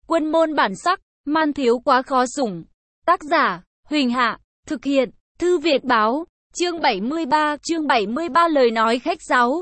Quân môn bản sắc, man thiếu quá khó sủng. Tác giả, Huỳnh Hạ, thực hiện, Thư Việt Báo, chương 73 lời nói khách sáo.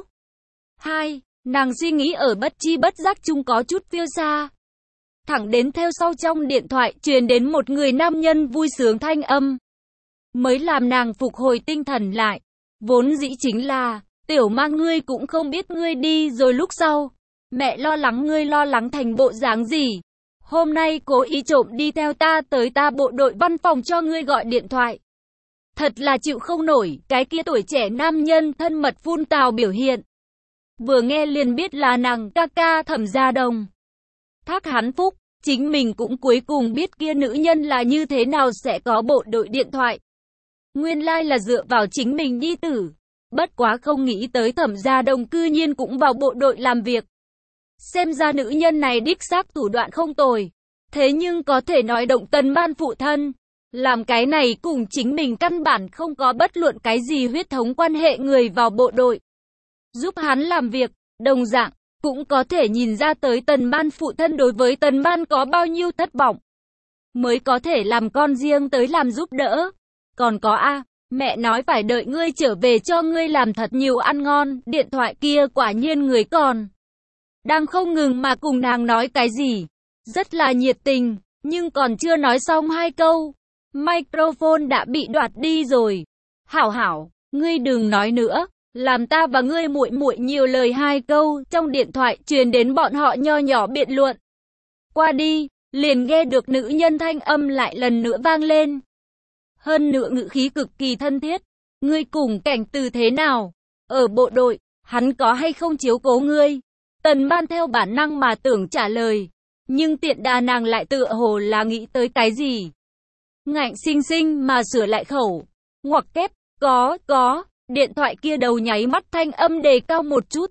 2. Nàng suy nghĩ ở bất chi bất giác chung có chút phiêu xa. Thẳng đến theo sau trong điện thoại truyền đến một người nam nhân vui sướng thanh âm. Mới làm nàng phục hồi tinh thần lại. Vốn dĩ chính là, tiểu mang ngươi cũng không biết ngươi đi rồi lúc sau. Mẹ lo lắng ngươi lo lắng thành bộ dáng gì. Hôm nay cố ý trộm đi theo ta tới ta bộ đội văn phòng cho ngươi gọi điện thoại. Thật là chịu không nổi, cái kia tuổi trẻ nam nhân thân mật phun tào biểu hiện. Vừa nghe liền biết là nàng ca ca Thẩm Gia Đồng. Thác hắn phúc, chính mình cũng cuối cùng biết kia nữ nhân là như thế nào sẽ có bộ đội điện thoại. Nguyên lai là dựa vào chính mình nhi tử. Bất quá không nghĩ tới Thẩm Gia Đồng cư nhiên cũng vào bộ đội làm việc. Xem ra nữ nhân này đích xác thủ đoạn không tồi. Thế nhưng có thể nói động Tần Ban phụ thân. Làm cái này cùng chính mình căn bản không có bất luận cái gì huyết thống quan hệ người vào bộ đội. Giúp hắn làm việc, đồng dạng, cũng có thể nhìn ra tới Tần Ban phụ thân đối với Tần Ban có bao nhiêu thất vọng. Mới có thể làm con riêng tới làm giúp đỡ. Còn có mẹ nói phải đợi ngươi trở về cho ngươi làm thật nhiều ăn ngon, điện thoại kia quả nhiên người còn. Đang không ngừng mà cùng nàng nói cái gì. Rất là nhiệt tình, nhưng còn chưa nói xong hai câu. Microphone đã bị đoạt đi rồi. Hảo hảo, ngươi đừng nói nữa. Làm ta và ngươi muội muội nhiều lời hai câu. Trong điện thoại truyền đến bọn họ nho nhỏ biện luận. Qua đi, liền nghe được nữ nhân thanh âm lại lần nữa vang lên. Hơn nữa ngữ khí cực kỳ thân thiết. Ngươi cùng Cảnh Từ thế nào? Ở bộ đội, hắn có hay không chiếu cố ngươi? Tần Ban theo bản năng mà tưởng trả lời. Nhưng tiện đà nàng lại tựa hồ là nghĩ tới cái gì. Ngạnh sinh sinh mà sửa lại khẩu. Ngoặc kép, có. Điện thoại kia đầu nháy mắt thanh âm đề cao một chút.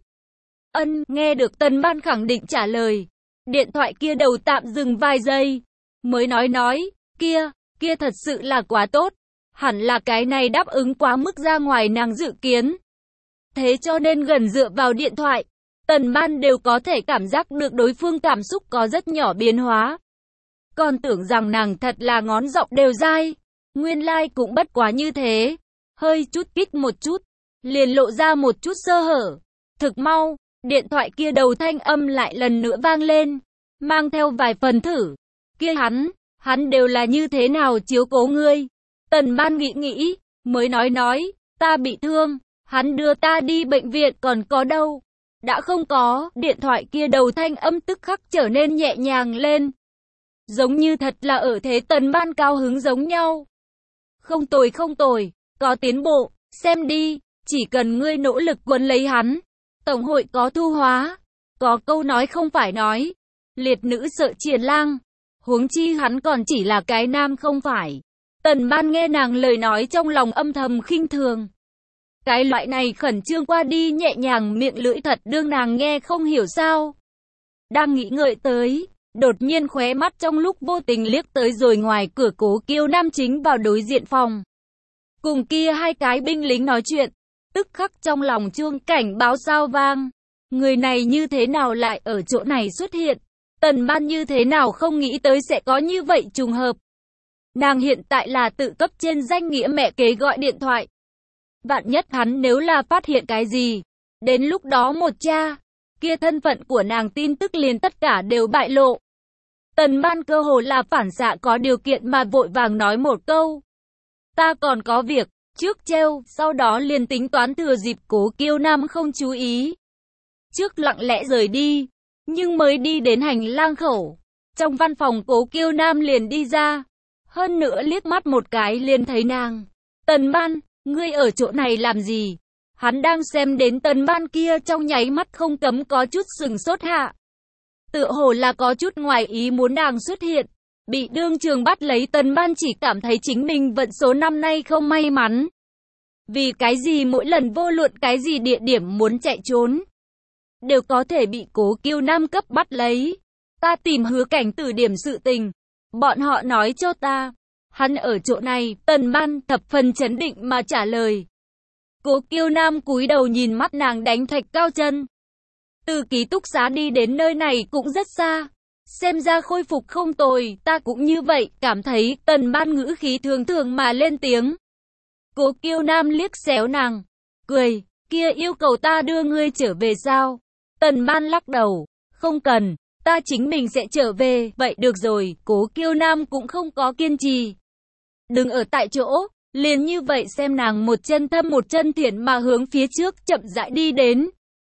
Nghe được Tần Ban khẳng định trả lời. Điện thoại kia đầu tạm dừng vài giây. Mới nói, kia thật sự là quá tốt. Hẳn là cái này đáp ứng quá mức ra ngoài nàng dự kiến. Thế cho nên gần dựa vào điện thoại, Tần Ban đều có thể cảm giác được đối phương cảm xúc có rất nhỏ biến hóa. Còn tưởng rằng nàng thật là ngón giọng đều dai. Nguyên lai cũng bất quá như thế. Hơi chút kích một chút, liền lộ ra một chút sơ hở. Thực mau, điện thoại kia đầu thanh âm lại lần nữa vang lên. Mang theo vài phần thử. Kia hắn đều là như thế nào chiếu cố ngươi. Tần Ban nghĩ, mới nói, ta bị thương. Hắn đưa ta đi bệnh viện còn có đâu. Đã không có, điện thoại kia đầu thanh âm tức khắc trở nên nhẹ nhàng lên. Giống như thật là ở thế Tần Ban cao hứng giống nhau. Không tồi, có tiến bộ, xem đi, chỉ cần ngươi nỗ lực quấn lấy hắn. Tổng hội có thu hóa. Có câu nói không phải nói. Liệt nữ sợ triền lang. Huống chi hắn còn chỉ là cái nam không phải. Tần Ban nghe nàng lời nói trong lòng âm thầm khinh thường. Cái loại này khẩn trương qua đi nhẹ nhàng miệng lưỡi thật đương nàng nghe không hiểu sao. Đang nghĩ ngợi tới, đột nhiên khóe mắt trong lúc vô tình liếc tới rồi ngoài cửa Cố Kiêu Nam chính vào đối diện phòng. Cùng kia hai cái binh lính nói chuyện, tức khắc trong lòng chuông cảnh báo sao vang. Người này như thế nào lại ở chỗ này xuất hiện? Tần Ban như thế nào không nghĩ tới sẽ có như vậy trùng hợp. Nàng hiện tại là tự cấp trên danh nghĩa mẹ kế gọi điện thoại. Vạn nhất hắn nếu là phát hiện cái gì, đến lúc đó một cha, kia thân phận của nàng tin tức liền tất cả đều bại lộ. Tần Ban cơ hồ là phản xạ có điều kiện mà vội vàng nói một câu. Ta còn có việc, trước treo, sau đó liền tính toán thừa dịp Cố Kiêu Nam không chú ý. Trước lặng lẽ rời đi, nhưng mới đi đến hành lang khẩu. Trong văn phòng Cố Kiêu Nam liền đi ra. Hơn nữa liếc mắt một cái liền thấy nàng. Tần Ban, ngươi ở chỗ này làm gì? Hắn đang xem đến Tần Ban kia trong nháy mắt không cấm có chút sừng sốt hạ. Tựa hồ là có chút ngoài ý muốn nàng xuất hiện. Bị đương trường bắt lấy Tần Ban chỉ cảm thấy chính mình vận số năm nay không may mắn. Vì cái gì mỗi lần vô luận cái gì địa điểm muốn chạy trốn, đều có thể bị Cố Kiêu Nam cấp bắt lấy. Ta tìm Hứa Cảnh Từ điểm sự tình. Bọn họ nói cho ta. Hắn ở chỗ này, Tần Ban thập phần chấn định mà trả lời. Cố Kiêu Nam cúi đầu nhìn mắt nàng đánh thạch cao chân. Từ ký túc xá đi đến nơi này cũng rất xa. xem ra khôi phục không tồi, ta cũng như vậy, cảm thấy. Tần Ban ngữ khí thường thường mà lên tiếng. Cố Kiêu Nam liếc xéo nàng, cười, kia yêu cầu ta đưa ngươi trở về sao? Tần Ban lắc đầu, không cần, ta chính mình sẽ trở về, vậy được rồi. Cố Kiêu Nam cũng không có kiên trì. Đừng ở tại chỗ, liền như vậy xem nàng một chân thâm một chân thiện mà hướng phía trước chậm rãi đi đến.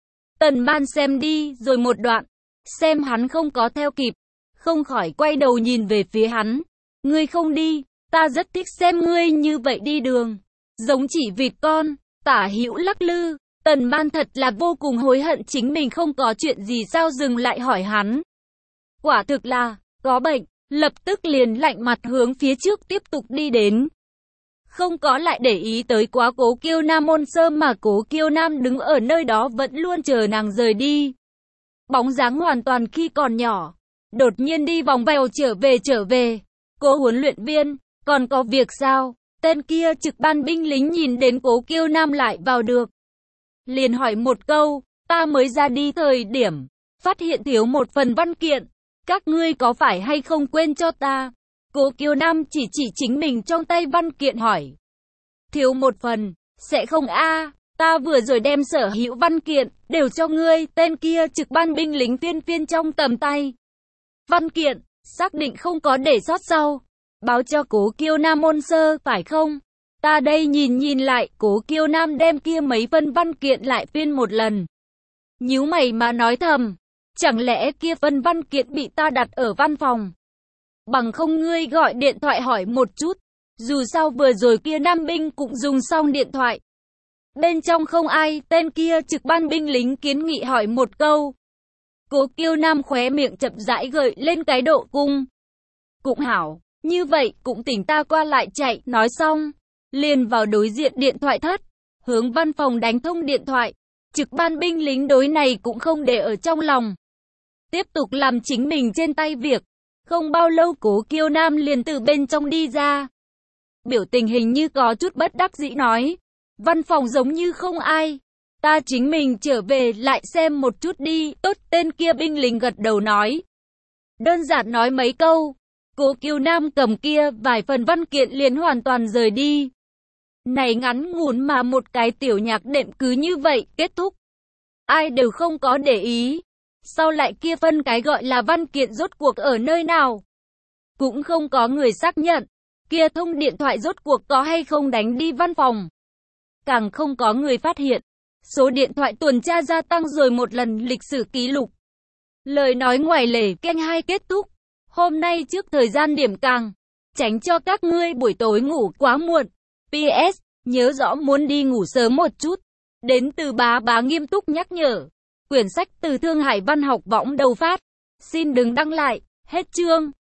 Tần Ban xem đi rồi một đoạn, xem hắn không có theo kịp, không khỏi quay đầu nhìn về phía hắn. Ngươi không đi, ta rất thích xem ngươi như vậy đi đường, giống chỉ vịt con. Tả hữu lắc lư, Tần Ban thật là vô cùng hối hận chính mình không có chuyện gì sao dừng lại hỏi hắn. Quả thực là, có bệnh, lập tức liền lạnh mặt hướng phía trước tiếp tục đi đến. Không có lại để ý tới quá Cố Kiêu Nam ôn sơ mà Cố Kiêu Nam đứng ở nơi đó vẫn luôn chờ nàng rời đi. Bóng dáng hoàn toàn khi còn nhỏ, đột nhiên đi vòng vèo trở về. Cố huấn luyện viên, còn có việc sao? Tên kia trực ban binh lính nhìn đến Cố Kiêu Nam lại vào được, liền hỏi một câu, ta mới ra đi thời điểm, phát hiện thiếu một phần văn kiện, các ngươi có phải hay không quên cho ta? Cố Kiêu Nam chỉ chính mình trong tay văn kiện hỏi. Thiếu một phần, sẽ không a? Ta vừa rồi đem sở hữu văn kiện, đều cho ngươi. Tên kia trực ban binh lính phiên trong tầm tay văn kiện, xác định không có để sót sau, báo cho Cố Kiêu Nam ôn sơ, phải không? Ta đây nhìn lại, Cố Kiêu Nam đem kia mấy phân văn kiện lại phiên một lần. Nhíu mày mà nói thầm, chẳng lẽ kia phân văn kiện bị ta đặt ở văn phòng? Bằng không ngươi gọi điện thoại hỏi một chút, dù sao vừa rồi kia nam binh cũng dùng xong điện thoại. Bên trong không ai, tên kia trực ban binh lính kiến nghị hỏi một câu. Cố Kiêu Nam khóe miệng chậm rãi gợi lên cái độ cung. Cũng hảo, như vậy cũng tỉnh ta qua lại chạy, nói xong, liền vào đối diện điện thoại thất, hướng văn phòng đánh thông điện thoại. Trực ban binh lính đối này cũng không để ở trong lòng, tiếp tục làm chính mình trên tay việc. Không bao lâu Cố Kiêu Nam liền từ bên trong đi ra, biểu tình hình như có chút bất đắc dĩ nói, văn phòng giống như không ai, ta chính mình trở về lại xem một chút đi. Tốt, tên kia binh lính gật đầu nói. Đơn giản nói mấy câu, Cố Kiêu Nam cầm kia vài phần văn kiện liền hoàn toàn rời đi. Này ngắn ngủn mà một cái tiểu nhạc đệm cứ như vậy kết thúc. Ai đều không có để ý. Sau lại kia phân cái gọi là văn kiện rốt cuộc ở nơi nào? Cũng không có người xác nhận. Kia thông điện thoại rốt cuộc có hay không đánh đi văn phòng? Càng không có người phát hiện. Số điện thoại tuần tra gia tăng rồi một lần lịch sử ký lục. Lời nói ngoài lề kênh 2 kết thúc. Hôm nay trước thời gian điểm càng, tránh cho các ngươi buổi tối ngủ quá muộn. PS, nhớ rõ muốn đi ngủ sớm một chút. Đến từ bá nghiêm túc nhắc nhở. Quyển sách từ Thương Hải Văn học võng đầu phát. Xin đừng đăng lại. Hết chương.